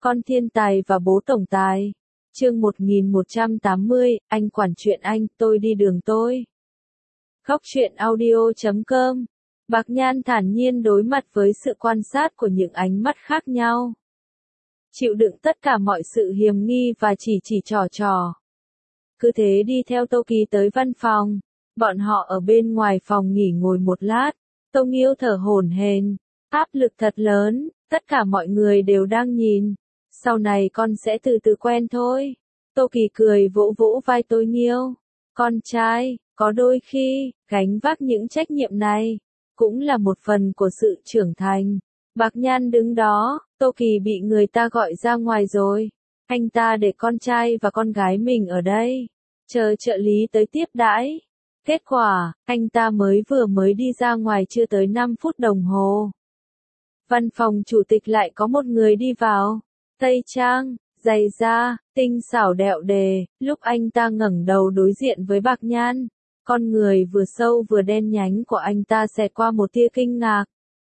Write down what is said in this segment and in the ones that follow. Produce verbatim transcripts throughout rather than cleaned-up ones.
Con thiên tài và bố tổng tài. Chương một nghìn một trăm tám mươi, anh quản chuyện anh, tôi đi đường tôi. Góc truyện audio chấm com. Bạc Nhan thản nhiên đối mặt với sự quan sát của những ánh mắt khác nhau. Chịu đựng tất cả mọi sự hiềm nghi và chỉ chỉ trò trò. Cứ thế đi theo Tô Kỳ tới văn phòng. Bọn họ ở bên ngoài phòng nghỉ ngồi một lát. Tô Nghiêu thở hổn hển, áp lực thật lớn, tất cả mọi người đều đang nhìn. Sau này con sẽ từ từ quen thôi. Tô Kỳ cười vỗ vỗ vai Tô Nghiêu. Con trai, có đôi khi, gánh vác những trách nhiệm này, cũng là một phần của sự trưởng thành. Bạc Nhan đứng đó, Tô Kỳ bị người ta gọi ra ngoài rồi. Anh ta để con trai và con gái mình ở đây, chờ trợ lý tới tiếp đãi. Kết quả, anh ta mới vừa mới đi ra ngoài chưa tới năm phút đồng hồ. Văn phòng chủ tịch lại có một người đi vào. Tây trang, giày da, tinh xảo đẹo đề, lúc anh ta ngẩng đầu đối diện với Bạc Nhan, con người vừa sâu vừa đen nhánh của anh ta xẹt qua một tia kinh ngạc.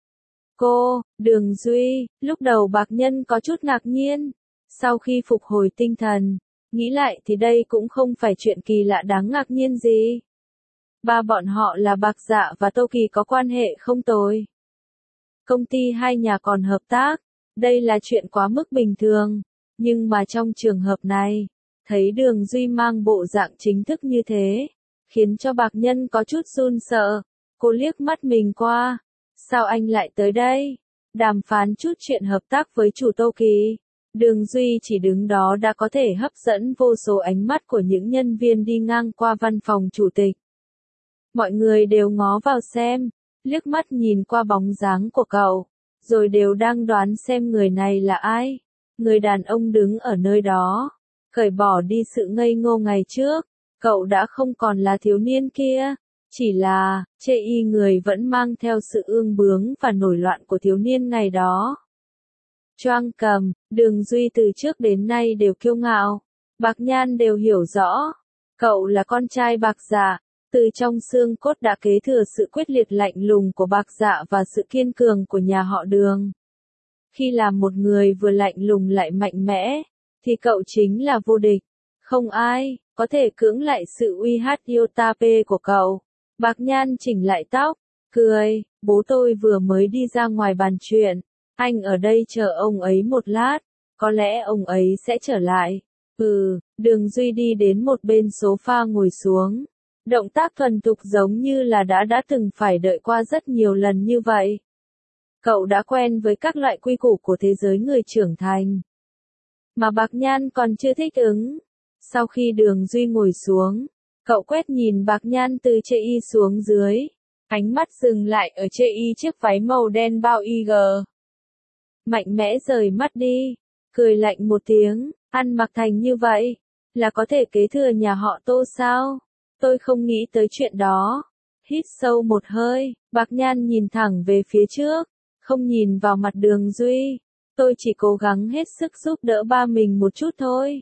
Cô, Đường Duy, lúc đầu Bạc Nhân có chút ngạc nhiên. Sau khi phục hồi tinh thần, nghĩ lại thì đây cũng không phải chuyện kỳ lạ đáng ngạc nhiên gì. Ba bọn họ là Bạc Dạ và Tô Kỳ có quan hệ không tồi. Công ty hai nhà còn hợp tác, đây là chuyện quá mức bình thường. Nhưng mà trong trường hợp này, thấy Đường Duy mang bộ dạng chính thức như thế, khiến cho Bạc Nhân có chút run sợ. Cô liếc mắt mình qua. Sao anh lại tới đây? Đàm phán chút chuyện hợp tác với chủ Tô Kỳ. Đường Duy chỉ đứng đó đã có thể hấp dẫn vô số ánh mắt của những nhân viên đi ngang qua văn phòng chủ tịch. Mọi người đều ngó vào xem, liếc mắt nhìn qua bóng dáng của cậu, rồi đều đang đoán xem người này là ai. Người đàn ông đứng ở nơi đó, cởi bỏ đi sự ngây ngô ngày trước, cậu đã không còn là thiếu niên kia, chỉ là, chê y người vẫn mang theo sự ương bướng và nổi loạn của thiếu niên ngày đó. Choang cầm, Đường Duy từ trước đến nay đều kiêu ngạo, Bạc Nhan đều hiểu rõ, cậu là con trai Bạc Dạ, từ trong xương cốt đã kế thừa sự quyết liệt lạnh lùng của Bạc Dạ và sự kiên cường của nhà họ Đường. Khi làm một người vừa lạnh lùng lại mạnh mẽ, thì cậu chính là vô địch. Không ai có thể cưỡng lại sự uy hát Yotape của cậu. Bạc Nhan chỉnh lại tóc, cười, bố tôi vừa mới đi ra ngoài bàn chuyện. Anh ở đây chờ ông ấy một lát, có lẽ ông ấy sẽ trở lại. Ừ, Đường Duy đi đến một bên sofa ngồi xuống. Động tác thuần thục giống như là đã đã từng phải đợi qua rất nhiều lần như vậy. Cậu đã quen với các loại quy củ của thế giới người trưởng thành. Mà Bạc Nhan còn chưa thích ứng. Sau khi Đường Duy ngồi xuống, cậu quét nhìn Bạc Nhan từ chê y xuống dưới. Ánh mắt dừng lại ở chê y chiếc váy màu đen bao y gờ. Mạnh mẽ rời mắt đi, cười lạnh một tiếng, ăn mặc thành như vậy, là có thể kế thừa nhà họ Tô sao? Tôi không nghĩ tới chuyện đó. Hít sâu một hơi, Bạc Nhan nhìn thẳng về phía trước, không nhìn vào mặt Đường Duy. Tôi chỉ cố gắng hết sức giúp đỡ ba mình một chút thôi.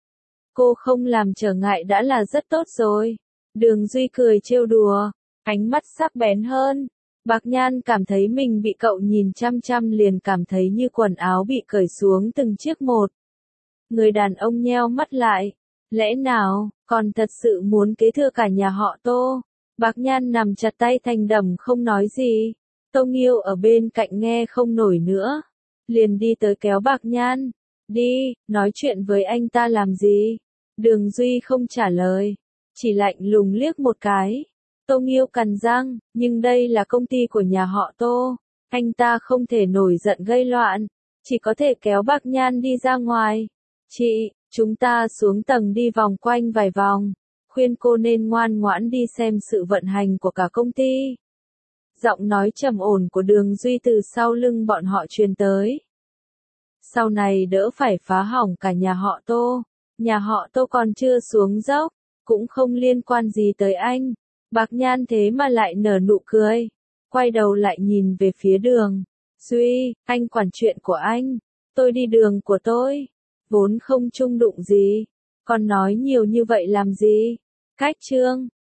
Cô không làm trở ngại đã là rất tốt rồi. Đường Duy cười trêu đùa, ánh mắt sắc bén hơn. Bạc Nhan cảm thấy mình bị cậu nhìn chăm chăm liền cảm thấy như quần áo bị cởi xuống từng chiếc một. Người đàn ông nheo mắt lại. Lẽ nào, còn thật sự muốn kế thừa cả nhà họ Tô? Bạc Nhan nằm chặt tay thành đầm không nói gì. Tô Nghiêu ở bên cạnh nghe không nổi nữa. Liền đi tới kéo Bạc Nhan. Đi, nói chuyện với anh ta làm gì? Đường Duy không trả lời. Chỉ lạnh lùng liếc một cái. Tô Nghiêu cắn răng, nhưng đây là công ty của nhà họ Tô. Anh ta không thể nổi giận gây loạn. Chỉ có thể kéo Bạc Nhan đi ra ngoài. Chị, chúng ta xuống tầng đi vòng quanh vài vòng. Khuyên cô nên ngoan ngoãn đi xem sự vận hành của cả công ty. Giọng nói trầm ổn của Đường Duy từ sau lưng bọn họ truyền tới. Sau này đỡ phải phá hỏng cả nhà họ Tô. Nhà họ Tô còn chưa xuống dốc, cũng không liên quan gì tới anh. Bạc Nhan thế mà lại nở nụ cười. Quay đầu lại nhìn về phía Đường Duy, anh quản chuyện của anh. Tôi đi đường của tôi. Vốn không chung đụng gì. Còn nói nhiều như vậy làm gì? Cách chương.